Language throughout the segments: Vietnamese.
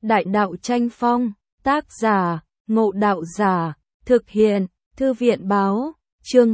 Đại đạo tranh phong, tác giả, Ngộ Đạo Giả, thực hiện, Thư viện báo, chương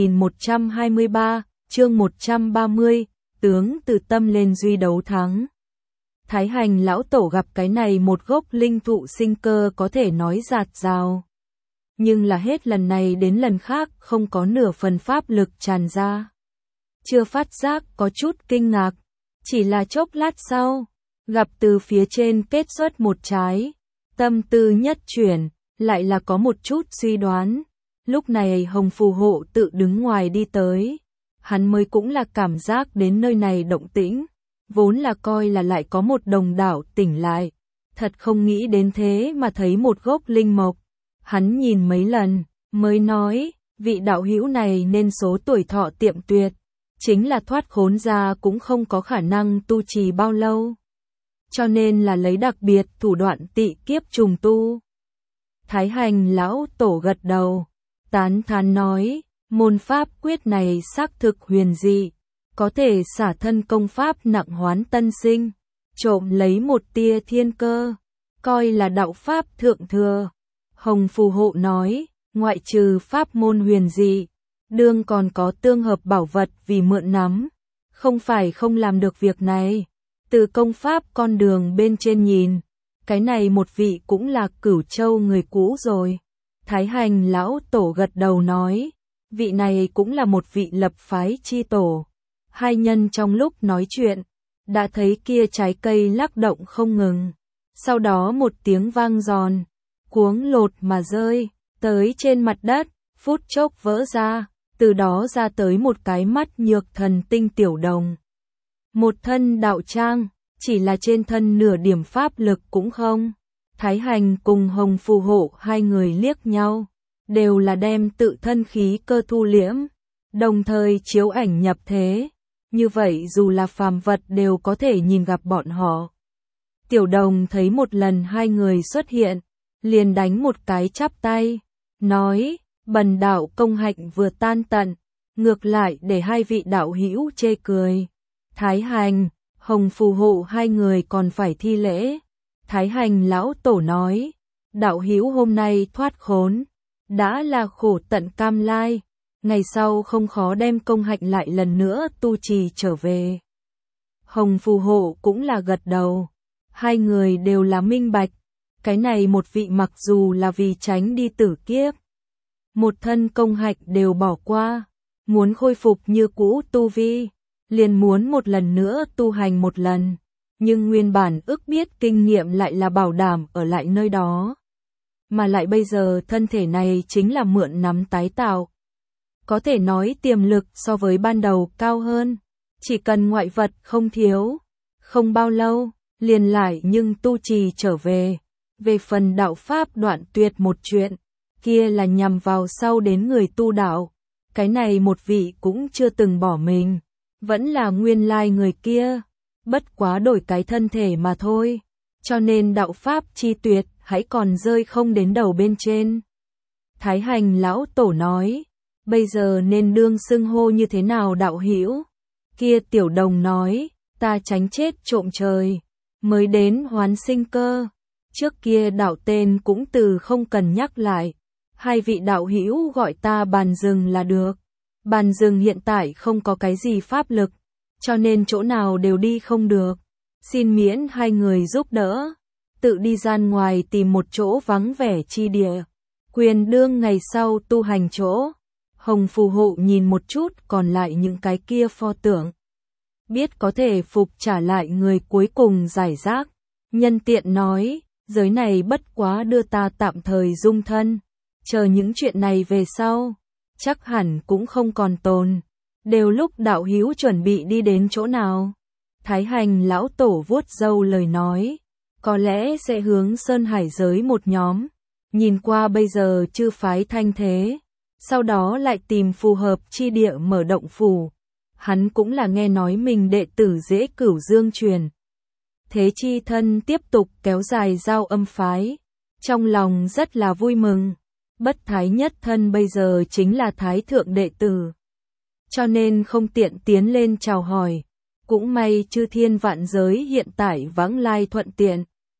2123, chương 130, tướng từ tâm lên duy đấu thắng. Thái Hành lão tổ gặp cái này một gốc linh thụ sinh cơ có thể nói dạt dào. Nhưng là hết lần này đến lần khác không có nửa phần pháp lực tràn ra. Chưa phát giác có chút kinh ngạc, chỉ là chốc lát sau, gặp từ phía trên kết xuất một trái, tâm tư nhất chuyển, lại là có một chút suy đoán. Lúc này Hồng Phù Hộ tự đứng ngoài đi tới, hắn mới cũng là cảm giác đến nơi này động tĩnh, vốn là coi là lại có một đồng đảo tỉnh lại, thật không nghĩ đến thế mà thấy một gốc linh mộc. Hắn nhìn mấy lần, mới nói, vị đạo hữu này nên số tuổi thọ tiệm tuyệt, chính là thoát khốn ra cũng không có khả năng tu trì bao lâu. Cho nên là lấy đặc biệt thủ đoạn tị kiếp trùng tu. Thái Hành lão tổ gật đầu, tán thán nói, môn pháp quyết này xác thực huyền dị, có thể xả thân công pháp nặng hoán tân sinh, trộm lấy một tia thiên cơ, coi là đạo pháp thượng thừa. Hồng Phù Hộ nói, ngoại trừ pháp môn huyền dị, đương còn có tương hợp bảo vật vì mượn nắm, không phải không làm được việc này. Từ công pháp con đường bên trên nhìn, cái này một vị cũng là Cửu Châu người cũ rồi. Thái Hành lão tổ gật đầu nói, vị này cũng là một vị lập phái chi tổ. Hai nhân trong lúc nói chuyện, đã thấy kia trái cây lắc động không ngừng. Sau đó một tiếng vang giòn, cuống lột mà rơi, tới trên mặt đất, phút chốc vỡ ra, từ đó ra tới một cái mắt nhược thần tinh tiểu đồng. Một thân đạo trang, chỉ là trên thân nửa điểm pháp lực cũng không. Thái Hành cùng Hồng Phù Hộ hai người liếc nhau, đều là đem tự thân khí cơ thu liễm, đồng thời chiếu ảnh nhập thế. Như vậy dù là phàm vật đều có thể nhìn gặp bọn họ. Tiểu đồng thấy một lần hai người xuất hiện, liền đánh một cái chắp tay, nói, bần đạo công hạnh vừa tan tận, ngược lại để hai vị đạo hữu chê cười. Thái Hành, Hồng Phù Hộ hai người còn phải thi lễ. Thái Hành lão tổ nói, đạo hữu hôm nay thoát khốn, đã là khổ tận cam lai, ngày sau không khó đem công hạnh lại lần nữa tu trì trở về. Hồng Phù Hộ cũng là gật đầu, hai người đều là minh bạch, cái này một vị mặc dù là vì tránh đi tử kiếp, một thân công hạnh đều bỏ qua, muốn khôi phục như cũ tu vi, liền muốn một lần nữa tu hành một lần, nhưng nguyên bản ước biết kinh nghiệm lại là bảo đảm ở lại nơi đó. Mà lại bây giờ thân thể này chính là mượn nắm tái tạo. Có thể nói tiềm lực so với ban đầu cao hơn, chỉ cần ngoại vật không thiếu, không bao lâu, liền lại nhưng tu trì trở về. Về phần đạo pháp đoạn tuyệt một chuyện, kia là nhằm vào sau đến người tu đạo, cái này một vị cũng chưa từng bỏ mình, vẫn là nguyên lai người kia, bất quá đổi cái thân thể mà thôi, cho nên đạo pháp chi tuyệt hãy còn rơi không đến đầu bên trên. Thái Hành lão tổ nói, bây giờ nên đương xưng hô như thế nào đạo hữu? Kia tiểu đồng nói, ta tránh chết trộm trời, mới đến hoán sinh cơ. Trước kia đạo tên cũng từ không cần nhắc lại, hai vị đạo hữu gọi ta Bàn Rừng là được. Bàn Rừng hiện tại không có cái gì pháp lực, cho nên chỗ nào đều đi không được. Xin miễn hai người giúp đỡ, tự đi ra ngoài tìm một chỗ vắng vẻ chi địa, quyền đương ngày sau tu hành chỗ. Hồng Phù Hộ nhìn một chút còn lại những cái kia pho tượng, biết có thể phục trả lại người cuối cùng giải rác, nhân tiện nói, giới này bất quá đưa ta tạm thời dung thân, chờ những chuyện này về sau, chắc hẳn cũng không còn tồn. Đều lúc đạo hữu chuẩn bị đi đến chỗ nào? Thái Hành lão tổ vuốt râu lời nói, có lẽ sẽ hướng Sơn Hải giới một nhóm, nhìn qua bây giờ chư phái thanh thế, sau đó lại tìm phù hợp chi địa mở động phủ. Hắn cũng là nghe nói mình đệ tử dễ Cửu Dương truyền thế chi thân tiếp tục kéo dài giao âm phái, trong lòng rất là vui mừng. Bất thái nhất thân bây giờ chính là thái thượng đệ tử, cho nên không tiện tiến lên chào hỏi, cũng may chư thiên vạn giới hiện tại vãng lai thuận tiện.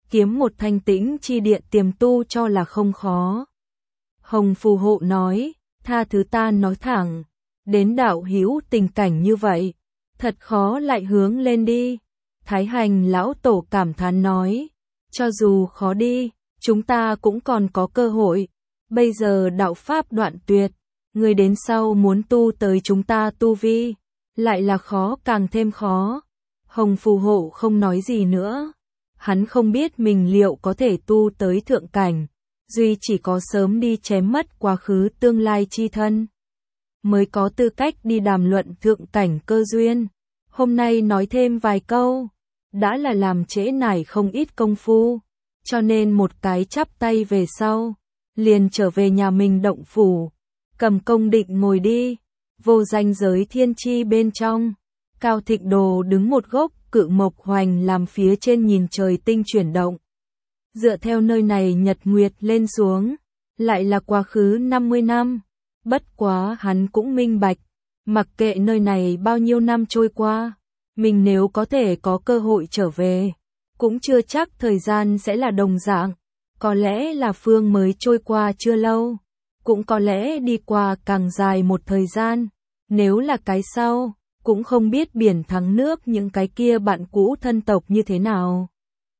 kiếm một thanh tĩnh chi địa tiềm tu cho là không khó. Hồng phù hộ nói, tha thứ ta nói thẳng, đến đạo hữu tình cảnh như vậy, thật khó lại hướng lên đi. Thái Hành lão tổ cảm thán nói, cho dù khó đi, chúng ta cũng còn có cơ hội. Bây giờ đạo pháp đoạn tuyệt, người đến sau muốn tu tới chúng ta tu vi, lại là khó càng thêm khó. Hồng phù hộ không nói gì nữa. Hắn không biết mình liệu có thể tu tới thượng cảnh, duy chỉ có sớm đi chém mất quá khứ tương lai chi thân, mới có tư cách đi đàm luận thượng cảnh cơ duyên. Hôm nay nói thêm vài câu, đã là làm trễ nải không ít công phu, cho nên một cái chắp tay về sau, liền trở về nhà mình động phủ, cầm công định ngồi đi. Vô danh giới thiên chi bên trong, Cao Thịnh Đồ đứng một gốc cự mộc hoành làm phía trên nhìn trời tinh chuyển động. Dựa theo nơi này nhật nguyệt lên xuống, lại là quá khứ 50 năm. Bất quá hắn cũng minh bạch, mặc kệ nơi này bao nhiêu năm trôi qua, mình nếu có thể có cơ hội trở về, cũng chưa chắc thời gian sẽ là đồng dạng. Có lẽ là phương mới trôi qua chưa lâu, cũng có lẽ đi qua càng dài một thời gian. Nếu là cái sau, cũng không biết biển thắng nước những cái kia bạn cũ thân tộc như thế nào.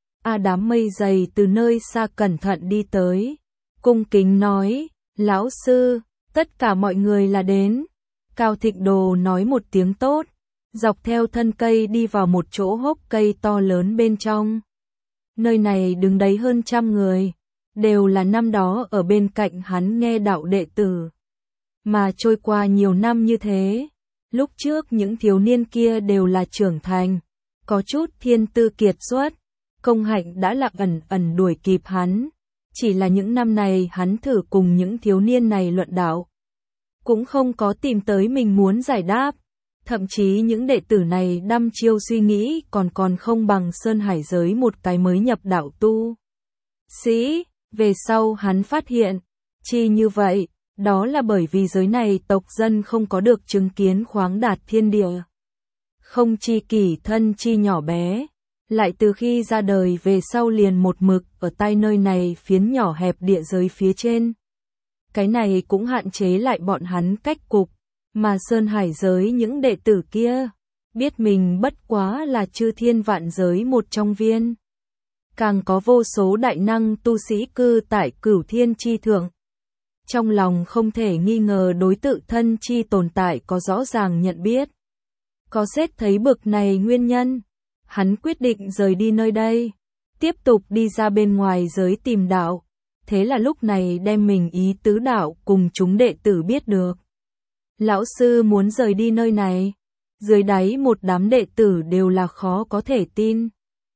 Đám mây dày từ nơi xa cẩn thận đi tới, cung kính nói, lão sư, tất cả mọi người là đến. Cao Thịnh Đồ nói một tiếng tốt, dọc theo thân cây đi vào một chỗ hốc cây to lớn bên trong. Nơi này đứng đấy hơn 100 người, đều là năm đó ở bên cạnh hắn nghe đạo đệ tử. Mà trôi qua nhiều năm như thế, lúc trước những thiếu niên kia đều là trưởng thành, có chút thiên tư kiệt xuất, công hạnh đã là ẩn đuổi kịp hắn. Chỉ là những năm này hắn thử cùng những thiếu niên này luận đạo, cũng không có tìm tới mình muốn giải đáp. Thậm chí những đệ tử này đăm chiêu suy nghĩ còn không bằng Sơn Hải giới một cái mới nhập đạo tu sĩ. Về sau hắn phát hiện, chi như vậy, đó là bởi vì giới này tộc dân không có được chứng kiến khoáng đạt thiên địa. Không chi kỷ thân chi nhỏ bé, lại từ khi ra đời về sau liền một mực ở tai nơi này phiến nhỏ hẹp địa giới phía trên. Cái này cũng hạn chế lại bọn hắn cách cục, mà Sơn Hải giới những đệ tử kia, biết mình bất quá là chư thiên vạn giới một trong viên. Càng có vô số đại năng tu sĩ cư tại cửu thiên chi thượng. Trong lòng không thể nghi ngờ đối tự thân chi tồn tại có rõ ràng nhận biết. Có xét thấy bực này nguyên nhân, hắn quyết định rời đi nơi đây, tiếp tục đi ra bên ngoài giới tìm đạo. Thế là lúc này đem mình ý tứ đạo cùng chúng đệ tử biết được. Lão sư muốn rời đi nơi này, dưới đáy một đám đệ tử đều là khó có thể tin.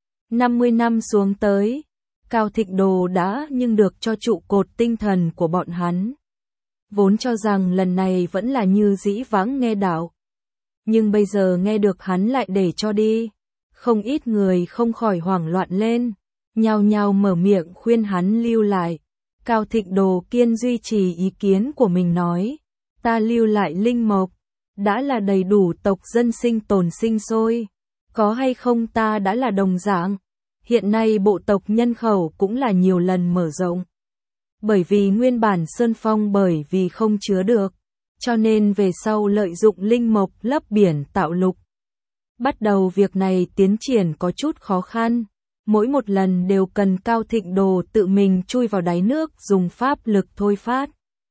50 năm xuống tới, Cao Thịnh Đồ đã nhưng được cho trụ cột tinh thần của bọn hắn. Vốn cho rằng lần này vẫn là như dĩ vãng nghe đạo. Nhưng bây giờ nghe được hắn lại để cho đi. Không ít người không khỏi hoảng loạn lên, nhao nhao mở miệng khuyên hắn lưu lại. Cao Thịnh Đồ kiên duy trì ý kiến của mình nói, ta lưu lại linh mộc, đã là đầy đủ tộc dân sinh tồn sinh sôi. Có hay không ta đã là đồng dạng. Hiện nay bộ tộc nhân khẩu cũng là nhiều lần mở rộng. Bởi vì nguyên bản Sơn Phong bởi vì không chứa được, cho nên về sau lợi dụng linh mộc lấp biển tạo lục. Bắt đầu việc này tiến triển có chút khó khăn, mỗi một lần đều cần Cao Thịnh Đồ tự mình chui vào đáy nước dùng pháp lực thôi phát.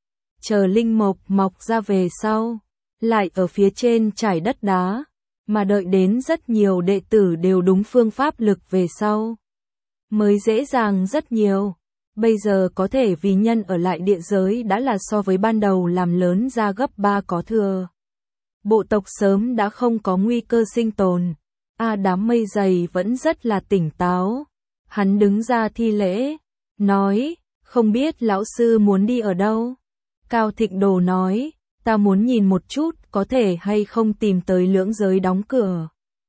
Chờ linh mộc mọc ra về sau, lại ở phía trên trải đất đá, mà đợi đến rất nhiều đệ tử đều đúng phương pháp lực về sau, mới dễ dàng rất nhiều. Bây giờ có thể vì nhân ở lại địa giới đã là so với ban đầu làm lớn ra gấp 3 có thừa. Bộ tộc sớm đã không có nguy cơ sinh tồn. Đám mây dày vẫn rất là tỉnh táo. Hắn đứng ra thi lễ, nói, không biết lão sư muốn đi ở đâu. Cao Thịnh Đồ nói, ta muốn nhìn một chút có thể hay không tìm tới lưỡng giới đóng cửa.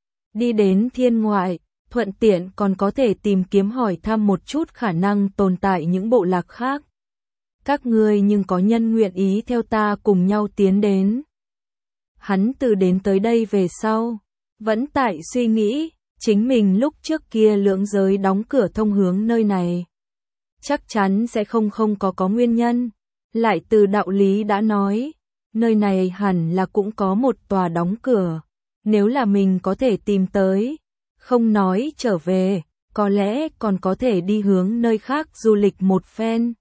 Đi đến thiên ngoại, thuận tiện còn có thể tìm kiếm hỏi thăm một chút khả năng tồn tại những bộ lạc khác. Các ngươi nhưng có nhân nguyện ý theo ta cùng nhau tiến đến. Hắn từ đến tới đây về sau, vẫn tại suy nghĩ, chính mình lúc trước kia lưỡng giới đóng cửa thông hướng nơi này. Chắc chắn sẽ không có nguyên nhân. Lại từ đạo lý đã nói, nơi này hẳn là cũng có một tòa đóng cửa. Nếu là mình có thể tìm tới, không nói trở về, có lẽ còn có thể đi hướng nơi khác du lịch một phen.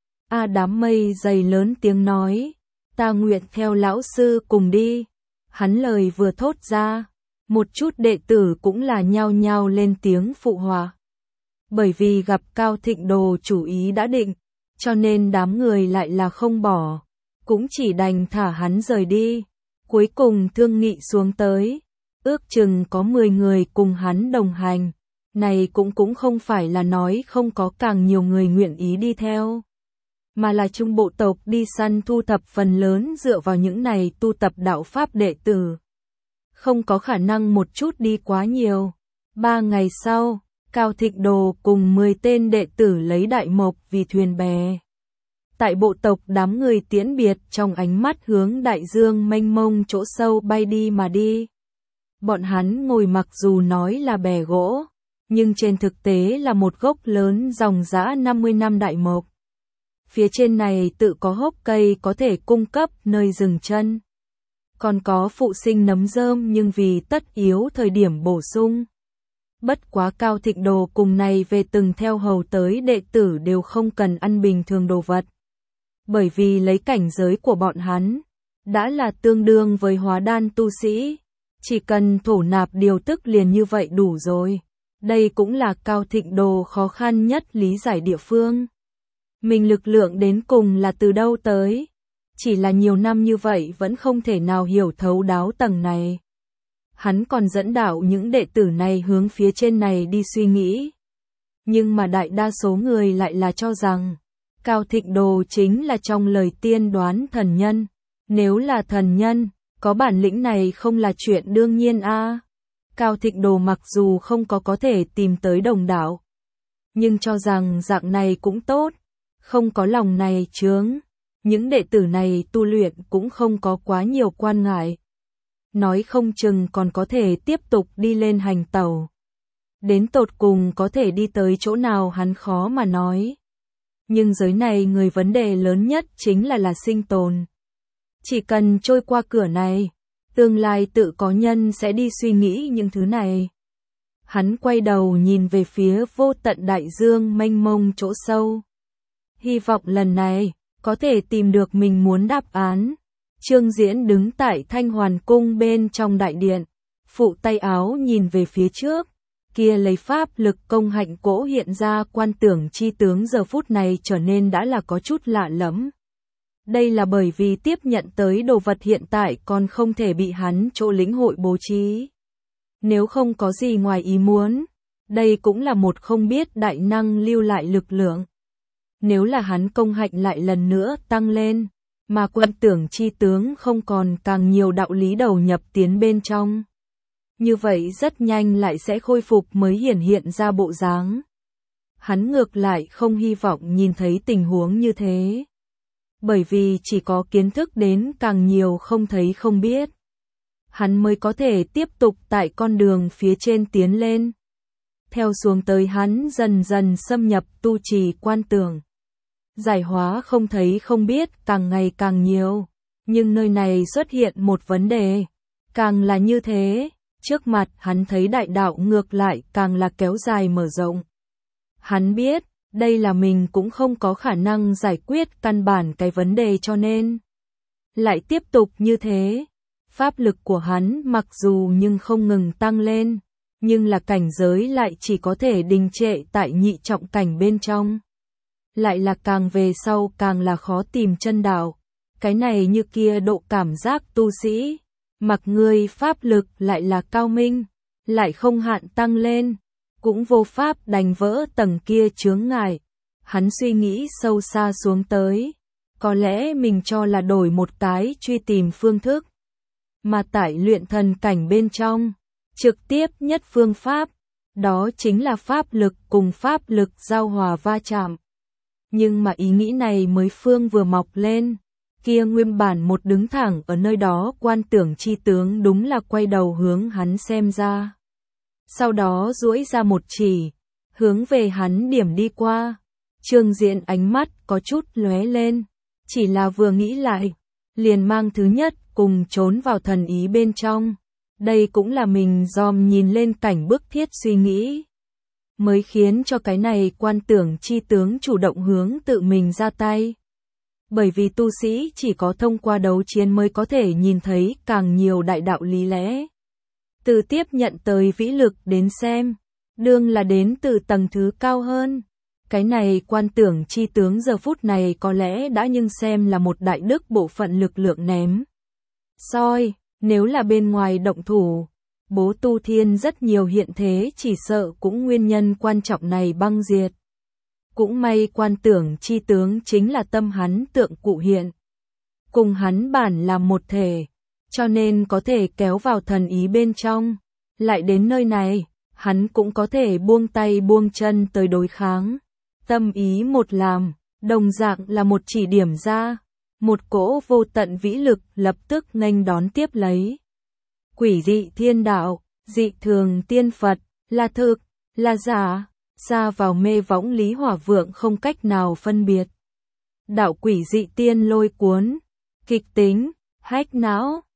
Đám mây dày lớn tiếng nói, ta nguyện theo lão sư cùng đi. Hắn lời vừa thốt ra, một chút đệ tử cũng là nhao nhao lên tiếng phụ họa. Bởi vì gặp Cao Thịnh Đồ chủ ý đã định, cho nên đám người lại là không bỏ, cũng chỉ đành thả hắn rời đi. Cuối cùng thương nghị xuống tới, ước chừng có 10 người cùng hắn đồng hành, này cũng không phải là nói không có càng nhiều người nguyện ý đi theo, mà là trung bộ tộc đi săn thu thập phần lớn dựa vào những này tu tập đạo pháp đệ tử. Không có khả năng một chút đi quá nhiều. 3 ngày sau, Cao Thịnh Đồ cùng 10 tên đệ tử lấy đại mộc vì thuyền bè. Tại bộ tộc đám người tiễn biệt trong ánh mắt hướng đại dương mênh mông chỗ sâu bay đi mà đi. Bọn hắn ngồi mặc dù nói là bè gỗ, nhưng trên thực tế là một gốc lớn dòng dã 50 năm đại mộc. Phía trên này tự có hốc cây có thể cung cấp nơi dừng chân. Còn có phụ sinh nấm rơm nhưng vì tất yếu thời điểm bổ sung. Bất quá Cao Thịnh Đồ cùng này về từng theo hầu tới đệ tử đều không cần ăn bình thường đồ vật. Bởi vì lấy cảnh giới của bọn hắn, đã là tương đương với hóa đan tu sĩ. Chỉ cần thổ nạp điều tức liền như vậy đủ rồi. Đây cũng là Cao Thịnh Đồ khó khăn nhất lý giải địa phương. Mình lực lượng đến cùng là từ đâu tới? Chỉ là nhiều năm như vậy vẫn không thể nào hiểu thấu đáo tầng này. Hắn còn dẫn đạo những đệ tử này hướng phía trên này đi suy nghĩ. Nhưng mà đại đa số người lại là cho rằng, Cao Thịnh Đồ chính là trong lời tiên đoán thần nhân. Nếu là thần nhân, có bản lĩnh này không là chuyện đương nhiên a. Cao Thịnh Đồ mặc dù không có thể tìm tới đồng đạo, nhưng cho rằng dạng này cũng tốt, không có lòng này chướng. Những đệ tử này tu luyện cũng không có quá nhiều quan ngại. Nói không chừng còn có thể tiếp tục đi lên hành tẩu. Đến tột cùng có thể đi tới chỗ nào hắn khó mà nói. Nhưng giới này người vấn đề lớn nhất chính là sinh tồn. Chỉ cần trôi qua cửa này, tương lai tự có nhân sẽ đi suy nghĩ những thứ này. Hắn quay đầu nhìn về phía vô tận đại dương mênh mông chỗ sâu. Hy vọng lần này có thể tìm được mình muốn đáp án. Trương Diễn đứng tại Thanh Hoàn Cung bên trong đại điện, phụ tay áo nhìn về phía trước, kia lấy pháp lực công hạnh cỗ hiện ra quan tưởng chi tướng giờ phút này trở nên đã là có chút lạ lẫm. Đây là bởi vì tiếp nhận tới đồ vật hiện tại còn không thể bị hắn chỗ lĩnh hội bố trí. Nếu không có gì ngoài ý muốn, đây cũng là một không biết đại năng lưu lại lực lượng. Nếu là hắn công hạnh lại lần nữa tăng lên, mà quan tưởng chi tướng không còn càng nhiều đạo lý đầu nhập tiến bên trong. Như vậy rất nhanh lại sẽ khôi phục mới hiển hiện ra bộ dáng. Hắn ngược lại không hy vọng nhìn thấy tình huống như thế. Bởi vì chỉ có kiến thức đến càng nhiều không thấy không biết. Hắn mới có thể tiếp tục tại con đường phía trên tiến lên. Theo xuống tới hắn dần dần xâm nhập tu trì quan tưởng. Giải hóa không thấy không biết càng ngày càng nhiều. Nhưng nơi này xuất hiện một vấn đề. Càng là như thế, trước mặt hắn thấy đại đạo ngược lại càng là kéo dài mở rộng. Hắn biết, đây là mình cũng không có khả năng giải quyết căn bản cái vấn đề cho nên. Lại tiếp tục như thế, pháp lực của hắn mặc dù nhưng không ngừng tăng lên, nhưng là cảnh giới lại chỉ có thể đình trệ tại nhị trọng cảnh bên trong. Lại là càng về sau càng là khó tìm chân đạo. Cái này như kia độ cảm giác tu sĩ, mặc ngươi pháp lực lại là cao minh, lại không hạn tăng lên, cũng vô pháp đành vỡ tầng kia chướng ngại. Hắn suy nghĩ sâu xa xuống tới, có lẽ mình cho là đổi một cái truy tìm phương thức, mà tại luyện thần cảnh bên trong, trực tiếp nhất phương pháp, đó chính là pháp lực cùng pháp lực giao hòa va chạm. Nhưng mà ý nghĩ này mới phương vừa mọc lên, kia nguyên bản một đứng thẳng ở nơi đó quan tưởng chi tướng đúng là quay đầu hướng hắn xem ra. sau đó duỗi ra một chỉ, hướng về hắn điểm đi qua. Trương Diễn ánh mắt có chút lóe lên, chỉ là vừa nghĩ lại, liền mang thứ nhất cùng trốn vào thần ý bên trong. Đây cũng là mình dòm nhìn lên cảnh bức thiết suy nghĩ, mới khiến cho cái này quan tưởng chi tướng chủ động hướng tự mình ra tay. Bởi vì tu sĩ chỉ có thông qua đấu chiến mới có thể nhìn thấy càng nhiều đại đạo lý lẽ. Từ tiếp nhận tới vĩ lực đến xem, đương là đến từ tầng thứ cao hơn. Cái này quan tưởng chi tướng giờ phút này có lẽ đã nhưng xem là một đại đức bộ phận lực lượng ném. Soi, nếu là bên ngoài động thủ, Bố Tu Thiên rất nhiều hiện thế chỉ sợ cũng nguyên nhân quan trọng này băng diệt. Cũng may quan tưởng chi tướng chính là tâm hắn tượng cụ hiện. Cùng hắn bản là một thể, cho nên có thể kéo vào thần ý bên trong. Lại đến nơi này, hắn cũng có thể buông tay buông chân tới đối kháng. Tâm ý một làm, đồng dạng là một chỉ điểm ra. Một cỗ vô tận vĩ lực lập tức nghênh đón tiếp lấy. Quỷ dị thiên đạo, dị thường tiên Phật, là thực, là giả, xa vào mê võng Lý Hỏa Vượng không cách nào phân biệt. Đạo quỷ dị tiên lôi cuốn, kịch tính, hách não,